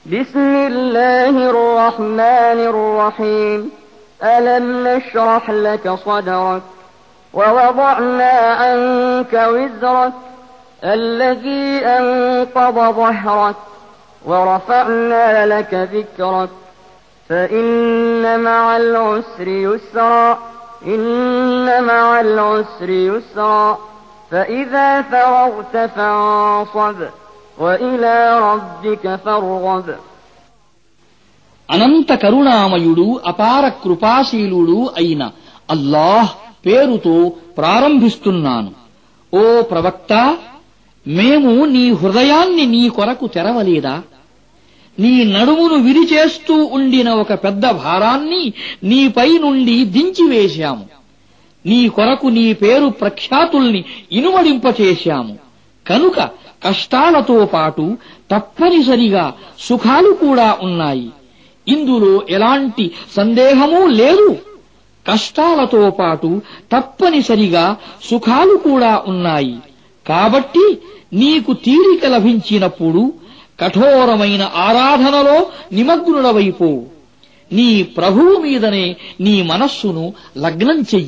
بسم الله الرحمن الرحيم ألم نشرح لك صدرك ووضعنا عنك وزرك الذي أنقض ظهرك ورفعنا لك ذكرك فإن مع العسر يسرا إن مع العسر يسرا فإذا فرغت فانصب وإلى ربك فارغب. అనంత కరుణామయుడు అపార కృపాశీలుడు అయిన అల్లాహ్ పేరుతో ప్రారంభిస్తున్నాను. ఓ ప్రవక్త, మేము నీ హృదయాన్ని నీ కొరకు తెరవలేదా? నీ నడుమును విరిచేస్తూ ఉండిన ఒక పెద్ద భారాన్ని నీపై నుండి దించివేశాము. నీ కొరకు నీ పేరు ప్రఖ్యాతుల్ని ఇనుమడింపచేశాము. కనుక కష్టాలతో పాటు తప్పనిసరిగా సుఖాలు కూడా ఉన్నాయి. ఇందులో ఎలాంటి సందేహమూ లేదు. కష్టాలతో పాటు తప్పనిసరిగా సుఖాలు కూడా ఉన్నాయి. కాబట్టి నీకు తీరిక లభించినప్పుడు కఠోరమైన ఆరాధనలో నిమగ్నుడవైపో. నీ ప్రభువు మీదనే నీ మనస్సును లగ్నం చెయ్యి.